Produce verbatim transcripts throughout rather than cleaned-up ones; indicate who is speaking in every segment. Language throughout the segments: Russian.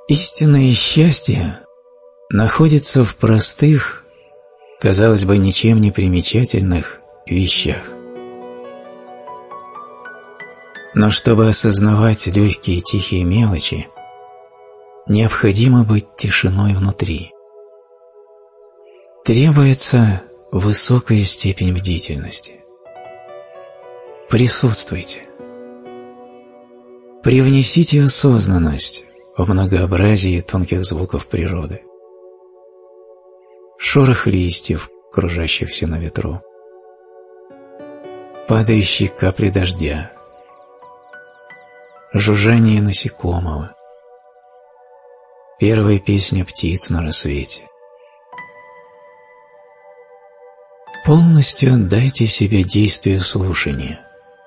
Speaker 1: Истинное счастье находится в простых, казалось бы, ничем не примечательных вещах. Но чтобы осознавать легкие и тихие мелочи, необходимо быть тишиной внутри. Требуется высокая степень бдительности. Присутствуйте. Привнесите осознанность в многообразие тонких звуков природы. Шорох листьев, кружащихся на ветру, падающие капли дождя, жужжание насекомого, первая песня птиц на рассвете. Полностью отдайте себе действию слушания.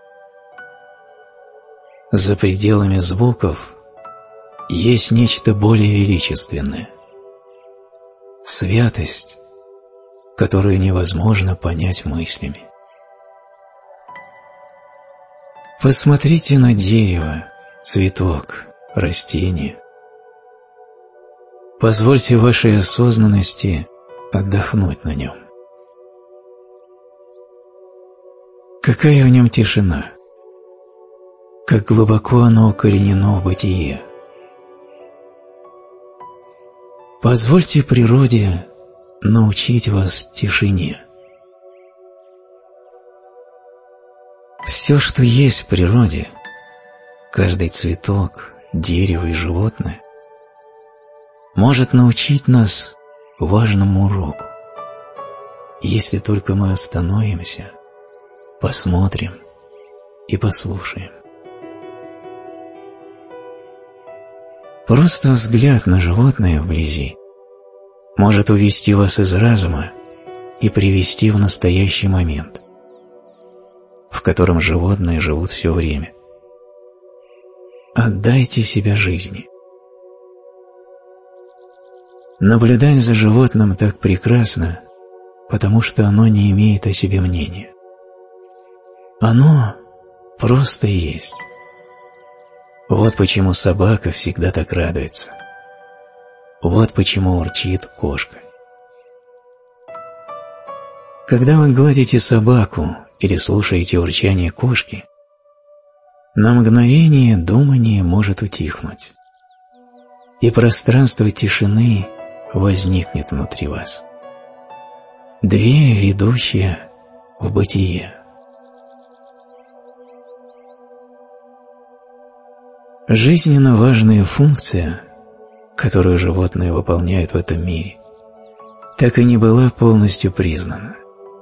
Speaker 1: За пределами звуков есть нечто более величественное. Святость, которую невозможно понять мыслями. Посмотрите на дерево, цветок, растение. Позвольте вашей осознанности отдохнуть на нем. Какая в нем тишина, как глубоко оно укоренено в бытие. Позвольте природе научить вас тишине. Все, что есть в природе, каждый цветок, дерево и животное, может научить нас важному уроку, если только мы остановимся, посмотрим и послушаем. Просто взгляд на животное вблизи может увести вас из разума и привести в настоящий момент, в котором животные живут все время. Отдайте себя жизни. Наблюдать за животным так прекрасно, потому что оно не имеет о себе мнения. Оно просто есть. Вот почему собака всегда так радуется. Вот почему урчит кошка. Когда вы гладите собаку или слушаете урчание кошки, на мгновение думание может утихнуть, и пространство тишины возникнет внутри вас. Дверь, ведущая в бытие. Жизненно важная функция, которую животные выполняют в этом мире, так и не была полностью признана.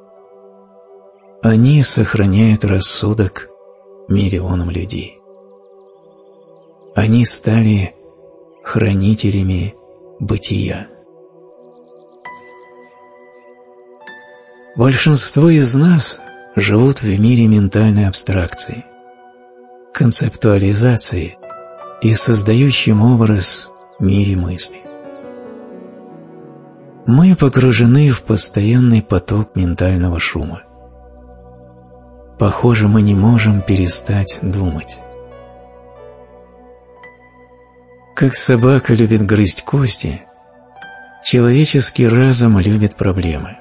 Speaker 1: Они сохраняют рассудок миллионам людей. Они стали хранителями бытия. Большинство из нас живут в мире ментальной абстракции, концептуализации и создающим образ мире мысли. Мы погружены в постоянный поток ментального шума. Похоже, мы не можем перестать думать. Как собака любит грызть кости, человеческий разум любит проблемы.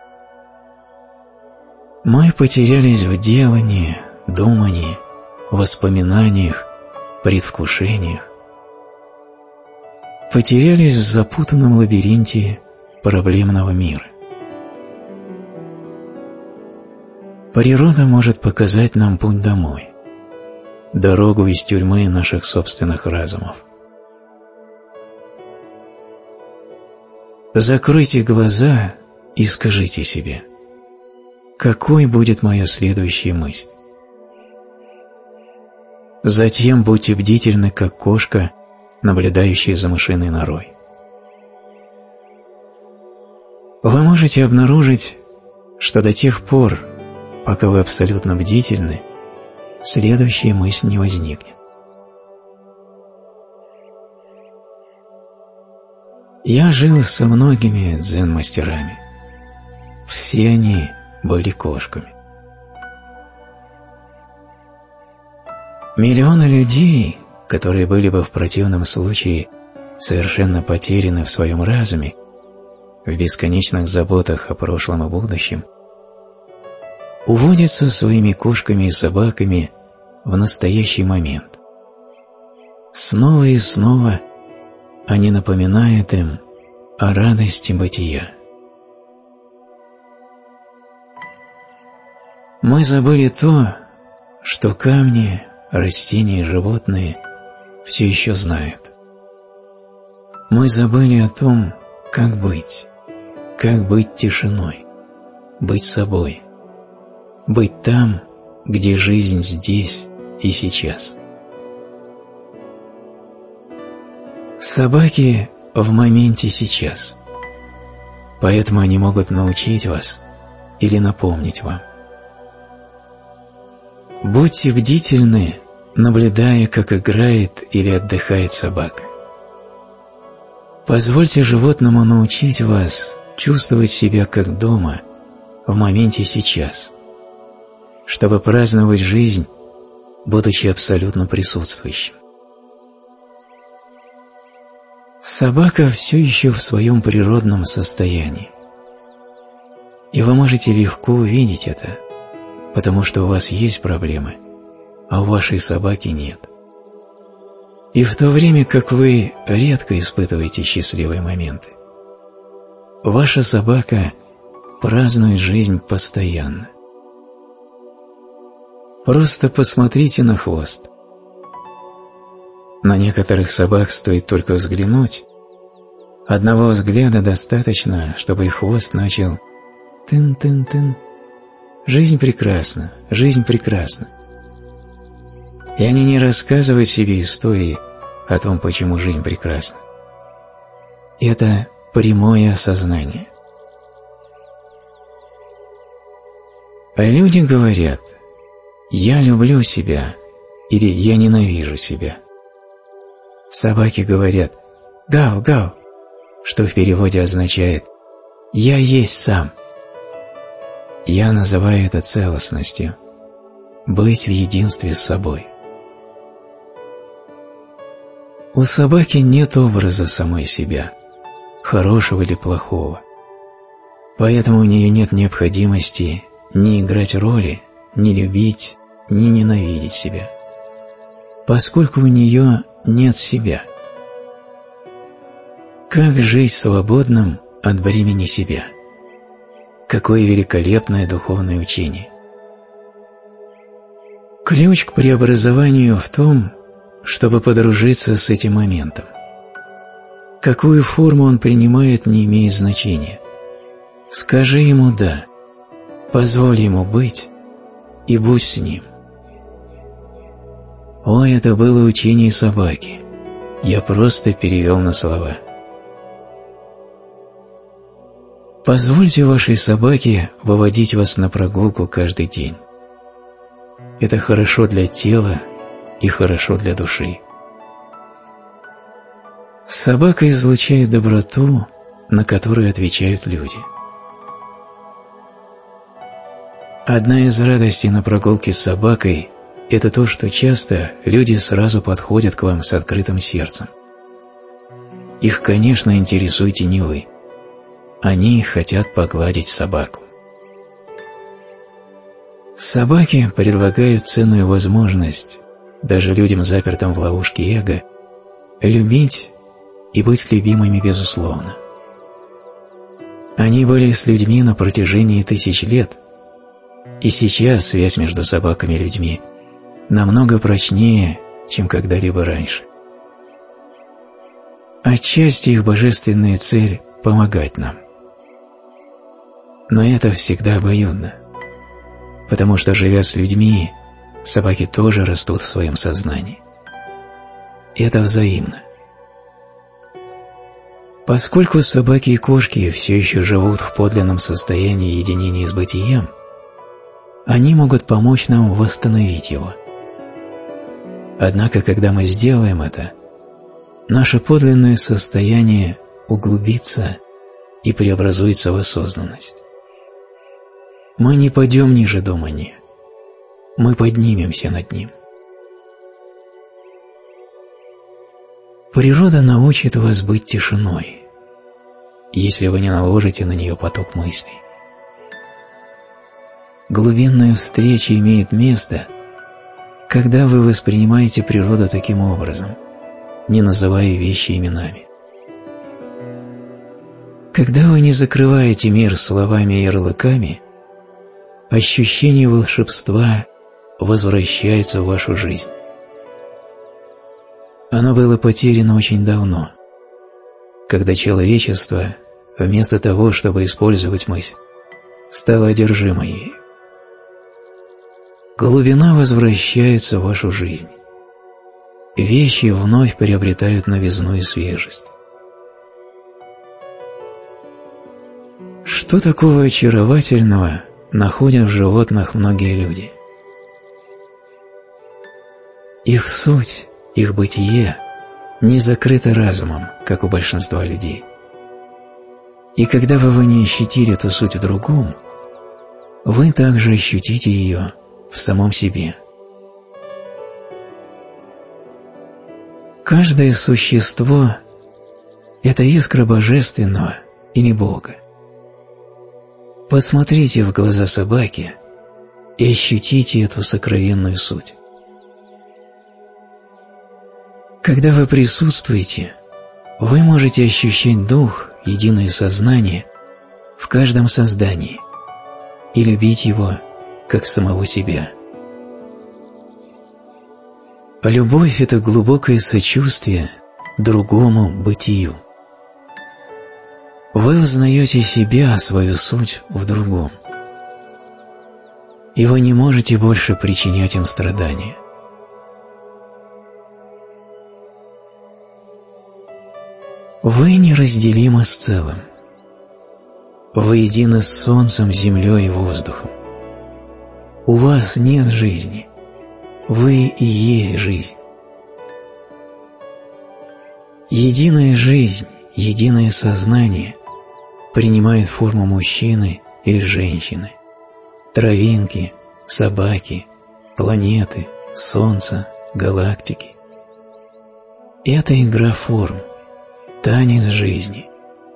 Speaker 1: Мы потерялись в делании, думании, воспоминаниях, предвкушениях. Потерялись в запутанном лабиринте проблемного мира. Природа может показать нам путь домой, дорогу из тюрьмы наших собственных разумов. Закройте глаза и скажите себе, какой будет моя следующая мысль. Затем будьте бдительны, как кошка, наблюдающая за мышиной норой. Вы можете обнаружить, что до тех пор, пока вы абсолютно бдительны, следующая мысль не возникнет. Я жил со многими дзен-мастерами. Все они были кошками. Миллионы людей, которые были бы в противном случае совершенно потеряны в своем разуме, в бесконечных заботах о прошлом и будущем, уводятся своими кошками и собаками в настоящий момент. Снова и снова они напоминают им о радости бытия. Мы забыли то, что камни, растения и животные все еще знают. Мы забыли о том, как быть, как быть тишиной, быть собой, быть там, где жизнь здесь и сейчас. Собаки в моменте сейчас, поэтому они могут научить вас или напомнить вам. Будьте бдительны, наблюдая, как играет или отдыхает собака. Позвольте животному научить вас чувствовать себя как дома в моменте сейчас, чтобы праздновать жизнь, будучи абсолютно присутствующим. Собака все еще в своем природном состоянии, и вы можете легко увидеть это, потому что у вас есть проблемы, а у вашей собаки нет. И в то время как вы редко испытываете счастливые моменты, ваша собака празднует жизнь постоянно. Просто посмотрите на хвост. На некоторых собак стоит только взглянуть. Одного взгляда достаточно, чтобы их хвост начал тын-тын-тын. Жизнь прекрасна, жизнь прекрасна. И они не рассказывают себе истории о том, почему жизнь прекрасна. Это прямое осознание. А люди говорят: «Я люблю себя» или «Я ненавижу себя». Собаки говорят «Гав, гав», что в переводе означает «Я есть сам». Я называю это целостностью, быть в единстве с собой. У собаки нет образа самой себя, хорошего или плохого, поэтому у нее нет необходимости ни играть роли, ни любить, ни ненавидеть себя, поскольку у нее нет себя. Как жить свободным от бремени себя? Какое великолепное духовное учение! Ключ к преобразованию в том, чтобы подружиться с этим моментом. Какую форму он принимает, не имеет значения. Скажи ему «да», позволь ему быть и будь с ним. О, это было учение собаки. Я просто перевел на слова. Позвольте вашей собаке выводить вас на прогулку каждый день. Это хорошо для тела и хорошо для души. Собака излучает доброту, на которую отвечают люди. Одна из радостей на прогулке с собакой – это то, что часто люди сразу подходят к вам с открытым сердцем. Их, конечно, интересуете не вы. Они хотят погладить собаку. Собаки предлагают ценную возможность, даже людям, запертым в ловушке эго, любить и быть любимыми безусловно. Они были с людьми на протяжении тысяч лет, и сейчас связь между собаками и людьми намного прочнее, чем когда-либо раньше. Отчасти их божественная цель – помогать нам. Но это всегда обоюдно, потому что, живя с людьми, собаки тоже растут в своем сознании. Это взаимно. Поскольку собаки и кошки все еще живут в подлинном состоянии единения с бытием, они могут помочь нам восстановить его. Однако, когда мы сделаем это, наше подлинное состояние углубится и преобразуется в осознанность. Мы не пойдем ниже думания, мы поднимемся над ним. Природа научит вас быть тишиной, если вы не наложите на нее поток мыслей. Глубинная встреча имеет место, когда вы воспринимаете природу таким образом, не называя вещи именами. Когда вы не закрываете мир словами и ярлыками, ощущение волшебства возвращается в вашу жизнь. Оно было потеряно очень давно, когда человечество, вместо того, чтобы использовать мысль, стало одержимо ею. Глубина возвращается в вашу жизнь. Вещи вновь приобретают новизну и свежесть. Что такого очаровательного находят в животных многие люди? Их суть, их бытие не закрыто разумом, как у большинства людей. И когда бы вы не ощутили эту суть в другом, вы также ощутите ее в самом себе. Каждое существо – это искра божественного или Бога. Посмотрите в глаза собаки и ощутите эту сокровенную суть. Когда вы присутствуете, вы можете ощущать дух, единое сознание в каждом создании и любить его как самого себя. А любовь – это глубокое сочувствие другому бытию. Вы узнаете себя, свою суть в другом. И вы не можете больше причинять им страдания. Вы неразделимы с целым. Вы едины с солнцем, землей и воздухом. У вас нет жизни. Вы и есть жизнь. Единая жизнь, единое сознание принимает форму мужчины или женщины, травинки, собаки, планеты, солнца, галактики. Это игра форм, танец жизни.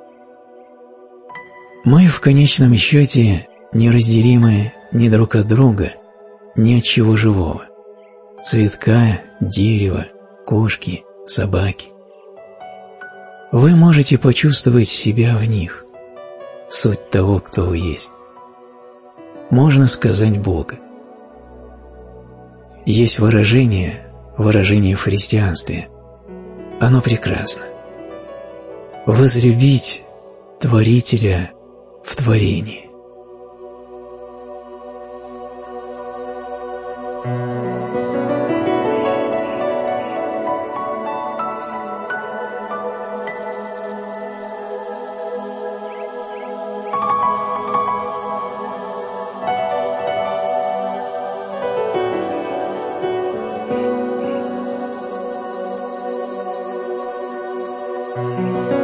Speaker 1: Мы в конечном счете неразделимы ни друг от друга, ни от чего живого. Цветка, дерева, кошки, собаки. Вы можете почувствовать себя в них, суть того, кто вы есть. Можно сказать Бога. Есть выражение, выражение в христианстве. Оно прекрасно. Возлюбить Творителя в творении.
Speaker 2: Thank you.